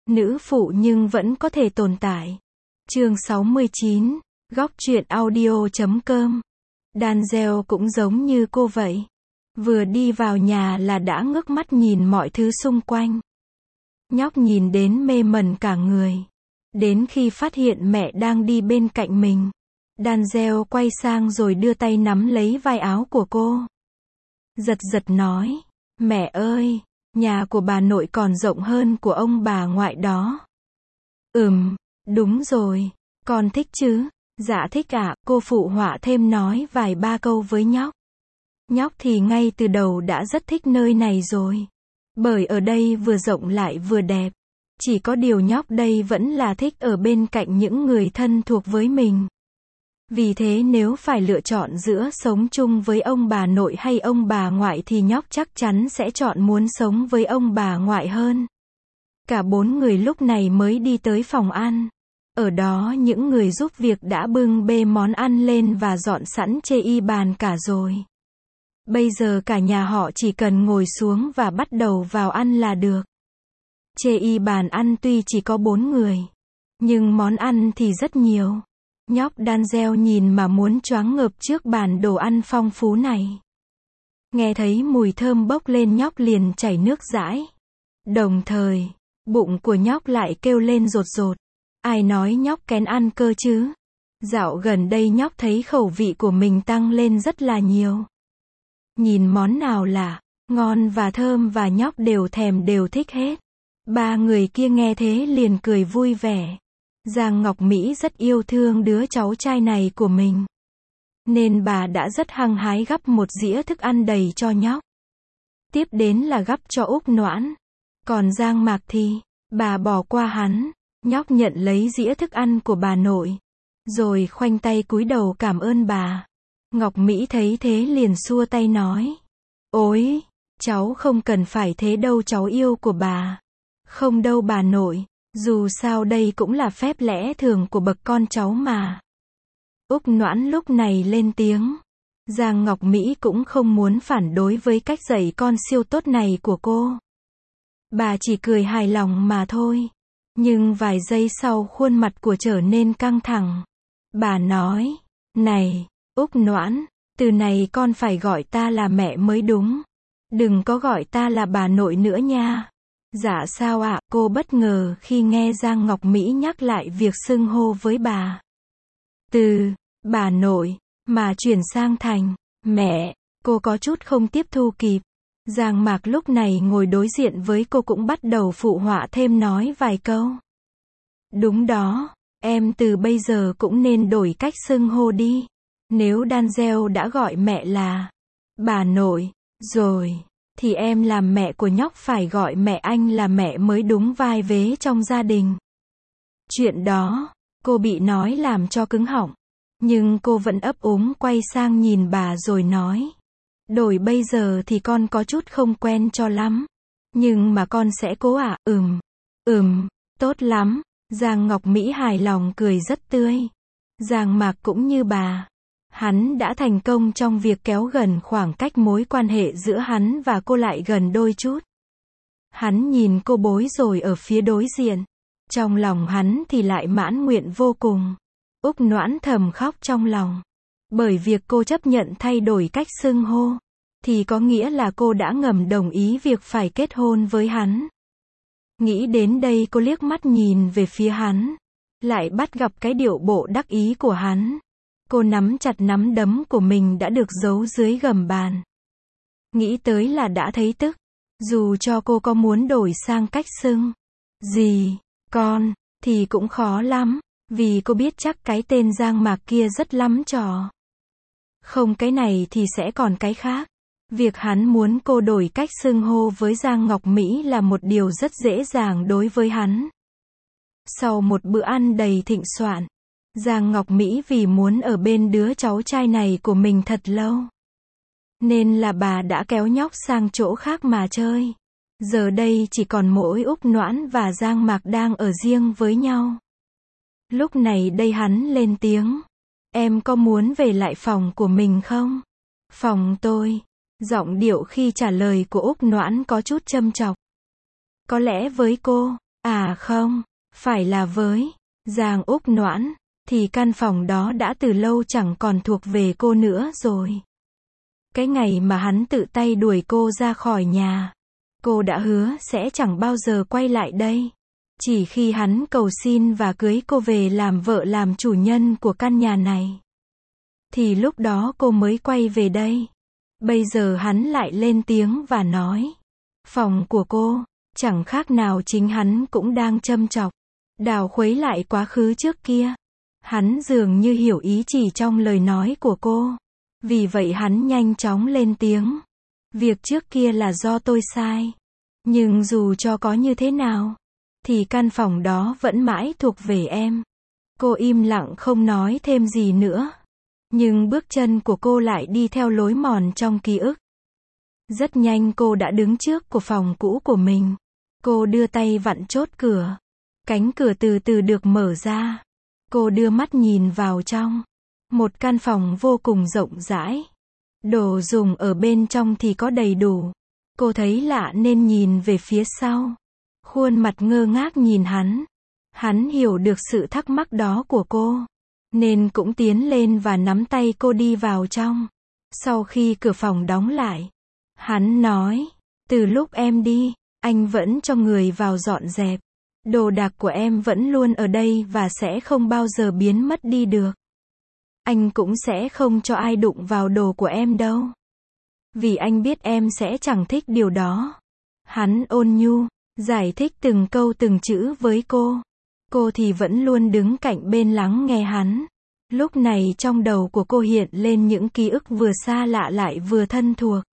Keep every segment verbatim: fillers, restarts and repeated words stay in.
Nữ phụ nhưng vẫn có thể tồn tại. Chương sáu mươi chín, góc truyện audio chấm com. Denzel cũng giống như cô vậy. Vừa đi vào nhà là đã ngước mắt nhìn mọi thứ xung quanh. Nhóc nhìn đến mê mẩn cả người. Đến khi phát hiện mẹ đang đi bên cạnh mình, Denzel quay sang rồi đưa tay nắm lấy vai áo của cô. Giật giật nói, mẹ ơi, nhà của bà nội còn rộng hơn của ông bà ngoại đó. Ừm, đúng rồi, con thích chứ? Dạ thích ạ, cô phụ họa thêm nói vài ba câu với nhóc. Nhóc thì ngay từ đầu đã rất thích nơi này rồi. Bởi ở đây vừa rộng lại vừa đẹp. Chỉ có điều nhóc đây vẫn là thích ở bên cạnh những người thân thuộc với mình. Vì thế nếu phải lựa chọn giữa sống chung với ông bà nội hay ông bà ngoại thì nhóc chắc chắn sẽ chọn muốn sống với ông bà ngoại hơn. Cả bốn người lúc này mới đi tới phòng ăn. Ở đó những người giúp việc đã bưng bê món ăn lên và dọn sẵn chê y bàn cả rồi. Bây giờ cả nhà họ chỉ cần ngồi xuống và bắt đầu vào ăn là được. Chê y bàn ăn tuy chỉ có bốn người, nhưng món ăn thì rất nhiều. Nhóc Denzel nhìn mà muốn choáng ngợp trước bàn đồ ăn phong phú này. Nghe thấy mùi thơm bốc lên nhóc liền chảy nước dãi. Đồng thời, bụng của nhóc lại kêu lên rột rột. Ai nói nhóc kén ăn cơ chứ? Dạo gần đây nhóc thấy khẩu vị của mình tăng lên rất là nhiều. Nhìn món nào là ngon và thơm và nhóc đều thèm đều thích hết. Ba người kia nghe thế liền cười vui vẻ. Giang Ngọc Mỹ rất yêu thương đứa cháu trai này của mình. Nên bà đã rất hăng hái gắp một dĩa thức ăn đầy cho nhóc. Tiếp đến là gắp cho Úc Noãn. Còn Giang Mạc thì, bà bỏ qua hắn. Nhóc nhận lấy dĩa thức ăn của bà nội. Rồi khoanh tay cúi đầu cảm ơn bà. Ngọc Mỹ thấy thế liền xua tay nói. Ôi, cháu không cần phải thế đâu cháu yêu của bà. Không đâu bà nội. Dù sao đây cũng là phép lẽ thường của bậc con cháu mà. Úc Noãn lúc này lên tiếng. Giang Ngọc Mỹ cũng không muốn phản đối với cách dạy con siêu tốt này của cô. Bà chỉ cười hài lòng mà thôi. Nhưng vài giây sau khuôn mặt của trở nên căng thẳng. Bà nói, này, Úc Noãn, từ này con phải gọi ta là mẹ mới đúng. Đừng có gọi ta là bà nội nữa nha. Dạ sao ạ, cô bất ngờ khi nghe Giang Ngọc Mỹ nhắc lại việc xưng hô với bà. Từ bà nội mà chuyển sang thành mẹ, cô có chút không tiếp thu kịp. Giang Mạc lúc này ngồi đối diện với cô cũng bắt đầu phụ họa thêm nói vài câu. Đúng đó, em từ bây giờ cũng nên đổi cách xưng hô đi. Nếu Denzel đã gọi mẹ là bà nội rồi, thì em làm mẹ của nhóc phải gọi mẹ anh là mẹ mới đúng vai vế trong gia đình. Chuyện đó, cô bị nói làm cho cứng họng. Nhưng cô vẫn ấp úng quay sang nhìn bà rồi nói. Đổi bây giờ thì con có chút không quen cho lắm. Nhưng mà con sẽ cố ạ, à? ừm, ừm, tốt lắm. Giang Ngọc Mỹ hài lòng cười rất tươi. Giang Mạc cũng như bà. Hắn đã thành công trong việc kéo gần khoảng cách mối quan hệ giữa hắn và cô lại gần đôi chút. Hắn nhìn cô bối rồi ở phía đối diện. Trong lòng hắn thì lại mãn nguyện vô cùng. Úc Noãn thầm khóc trong lòng. Bởi việc cô chấp nhận thay đổi cách xưng hô, thì có nghĩa là cô đã ngầm đồng ý việc phải kết hôn với hắn. Nghĩ đến đây cô liếc mắt nhìn về phía hắn. Lại bắt gặp cái điệu bộ đắc ý của hắn. Cô nắm chặt nắm đấm của mình đã được giấu dưới gầm bàn. Nghĩ tới là đã thấy tức. Dù cho cô có muốn đổi sang cách xưng gì, con, thì cũng khó lắm. Vì cô biết chắc cái tên Giang Mạc kia rất lắm trò. Không cái này thì sẽ còn cái khác. Việc hắn muốn cô đổi cách xưng hô với Giang Ngọc Mỹ là một điều rất dễ dàng đối với hắn. Sau một bữa ăn đầy thịnh soạn, Giang Ngọc Mỹ vì muốn ở bên đứa cháu trai này của mình thật lâu, nên là bà đã kéo nhóc sang chỗ khác mà chơi. Giờ đây chỉ còn mỗi Úc Noãn và Giang Mạc đang ở riêng với nhau. Lúc này đây hắn lên tiếng. Em có muốn về lại phòng của mình không? Phòng tôi. Giọng điệu khi trả lời của Úc Noãn có chút châm chọc. Có lẽ với cô, À không, phải là với Giang Úc Noãn, thì căn phòng đó đã từ lâu chẳng còn thuộc về cô nữa rồi. Cái ngày mà hắn tự tay đuổi cô ra khỏi nhà, cô đã hứa sẽ chẳng bao giờ quay lại đây. Chỉ khi hắn cầu xin và cưới cô về làm vợ làm chủ nhân của căn nhà này, thì lúc đó cô mới quay về đây. Bây giờ hắn lại lên tiếng và nói, phòng của cô, chẳng khác nào chính hắn cũng đang châm chọc, đào khuấy lại quá khứ trước kia. Hắn dường như hiểu ý chỉ trong lời nói của cô. Vì vậy hắn nhanh chóng lên tiếng. Việc trước kia là do tôi sai. Nhưng dù cho có như thế nào, thì căn phòng đó vẫn mãi thuộc về em. Cô im lặng không nói thêm gì nữa. Nhưng bước chân của cô lại đi theo lối mòn trong ký ức. Rất nhanh cô đã đứng trước của phòng cũ của mình. Cô đưa tay vặn chốt cửa. Cánh cửa từ từ được mở ra. Cô đưa mắt nhìn vào trong. Một căn phòng vô cùng rộng rãi. Đồ dùng ở bên trong thì có đầy đủ. Cô thấy lạ nên nhìn về phía sau. Khuôn mặt ngơ ngác nhìn hắn. Hắn hiểu được sự thắc mắc đó của cô, nên cũng tiến lên và nắm tay cô đi vào trong. Sau khi cửa phòng đóng lại, hắn nói, từ lúc em đi, anh vẫn cho người vào dọn dẹp. Đồ đạc của em vẫn luôn ở đây và sẽ không bao giờ biến mất đi được. Anh cũng sẽ không cho ai đụng vào đồ của em đâu. Vì anh biết em sẽ chẳng thích điều đó. Hắn ôn nhu, giải thích từng câu từng chữ với cô. Cô thì vẫn luôn đứng cạnh bên lắng nghe hắn. Lúc này trong đầu của cô hiện lên những ký ức vừa xa lạ lại vừa thân thuộc.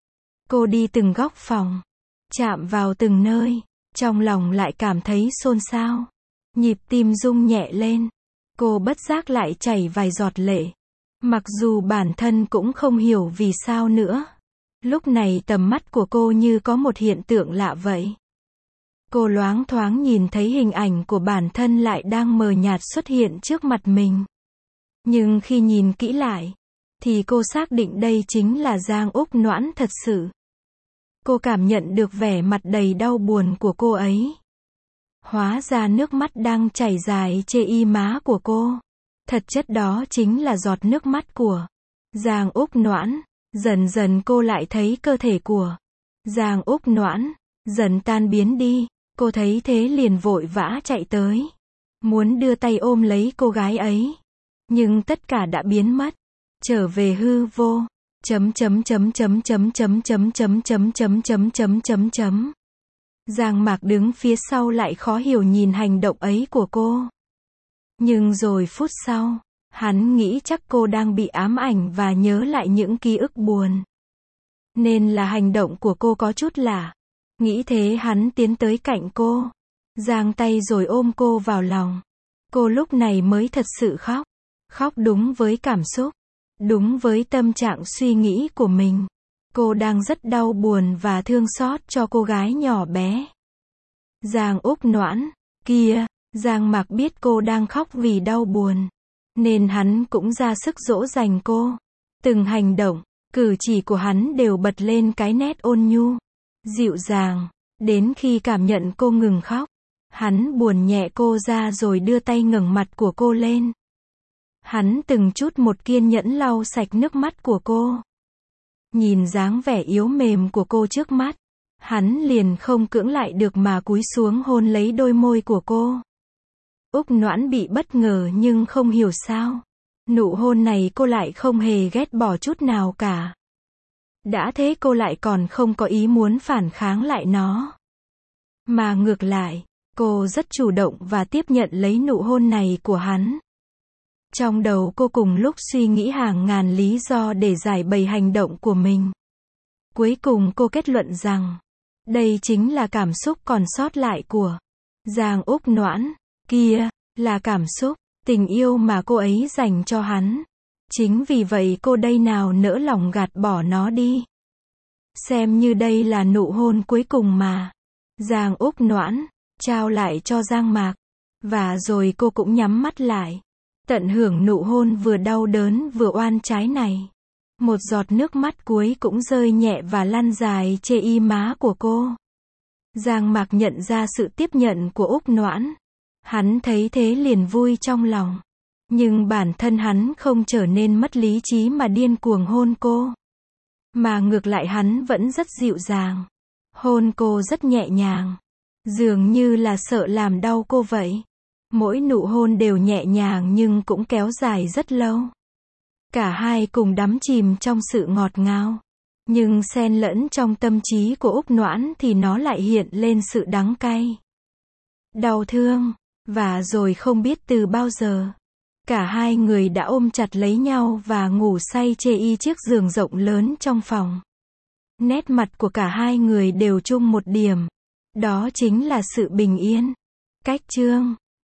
Cô đi từng góc phòng, chạm vào từng nơi, trong lòng lại cảm thấy xôn xao. Nhịp tim rung nhẹ lên. Cô bất giác lại chảy vài giọt lệ. Mặc dù bản thân cũng không hiểu vì sao nữa. Lúc này tầm mắt của cô như có một hiện tượng lạ vậy. Cô loáng thoáng nhìn thấy hình ảnh của bản thân lại đang mờ nhạt xuất hiện trước mặt mình. Nhưng khi nhìn kỹ lại, thì cô xác định đây chính là Giang Úc Noãn thật sự. Cô cảm nhận được vẻ mặt đầy đau buồn của cô ấy. Hóa ra nước mắt đang chảy dài trên y má của cô. Thật chất đó chính là giọt nước mắt của Giang Úc Noãn. Dần dần cô lại thấy cơ thể của Giang Úc Noãn dần tan biến đi. Cô thấy thế liền vội vã chạy tới, muốn đưa tay ôm lấy cô gái ấy. Nhưng tất cả đã biến mất, trở về hư vô. Chấm chấm chấm chấm chấm chấm chấm chấm chấm chấm chấm chấm chấm chấm. Giang Mạc đứng phía sau lại khó hiểu nhìn hành động ấy của cô. Nhưng rồi phút sau, hắn nghĩ chắc cô đang bị ám ảnh và nhớ lại những ký ức buồn. Nên là hành động của cô có chút lạ. Nghĩ thế hắn tiến tới cạnh cô, giang tay rồi ôm cô vào lòng. Cô lúc này mới thật sự khóc. Khóc đúng với cảm xúc, đúng với tâm trạng suy nghĩ của mình. Cô đang rất đau buồn và thương xót cho cô gái nhỏ bé Giang Úc Noãn kia. Giang Mạc biết cô đang khóc vì đau buồn, nên hắn cũng ra sức dỗ dành cô. Từng hành động, cử chỉ của hắn đều bật lên cái nét ôn nhu, dịu dàng. Đến khi cảm nhận cô ngừng khóc, hắn buồn nhẹ cô ra rồi đưa tay ngẩng mặt của cô lên. Hắn từng chút một kiên nhẫn lau sạch nước mắt của cô. Nhìn dáng vẻ yếu mềm của cô trước mắt, hắn liền không cưỡng lại được mà cúi xuống hôn lấy đôi môi của cô. Úc Noãn bị bất ngờ nhưng không hiểu sao. Nụ hôn này cô lại không hề ghét bỏ chút nào cả. Đã thế cô lại còn không có ý muốn phản kháng lại nó. Mà ngược lại, cô rất chủ động và tiếp nhận lấy nụ hôn này của hắn. Trong đầu cô cùng lúc suy nghĩ hàng ngàn lý do để giải bày hành động của mình. Cuối cùng cô kết luận rằng, đây chính là cảm xúc còn sót lại của Giang Úc Noãn kia, là cảm xúc, tình yêu mà cô ấy dành cho hắn. Chính vì vậy cô đây nào nỡ lòng gạt bỏ nó đi. Xem như đây là nụ hôn cuối cùng mà Giang Úc Noãn trao lại cho Giang Mạc. Và rồi cô cũng nhắm mắt lại, tận hưởng nụ hôn vừa đau đớn vừa oan trái này. Một giọt nước mắt cuối cũng rơi nhẹ và lăn dài trên y má của cô. Giang Mạc nhận ra sự tiếp nhận của Úc Noãn. Hắn thấy thế liền vui trong lòng. Nhưng bản thân hắn không trở nên mất lý trí mà điên cuồng hôn cô. Mà ngược lại hắn vẫn rất dịu dàng. Hôn cô rất nhẹ nhàng. Dường như là sợ làm đau cô vậy. Mỗi nụ hôn đều nhẹ nhàng nhưng cũng kéo dài rất lâu. Cả hai cùng đắm chìm trong sự ngọt ngào. Nhưng xen lẫn trong tâm trí của Úc Noãn thì nó lại hiện lên sự đắng cay. Đau thương. Và rồi không biết từ bao giờ. Cả hai người đã ôm chặt lấy nhau và ngủ say chê y chiếc giường rộng lớn trong phòng. Nét mặt của cả hai người đều chung một điểm. Đó chính là sự bình yên. Cách chương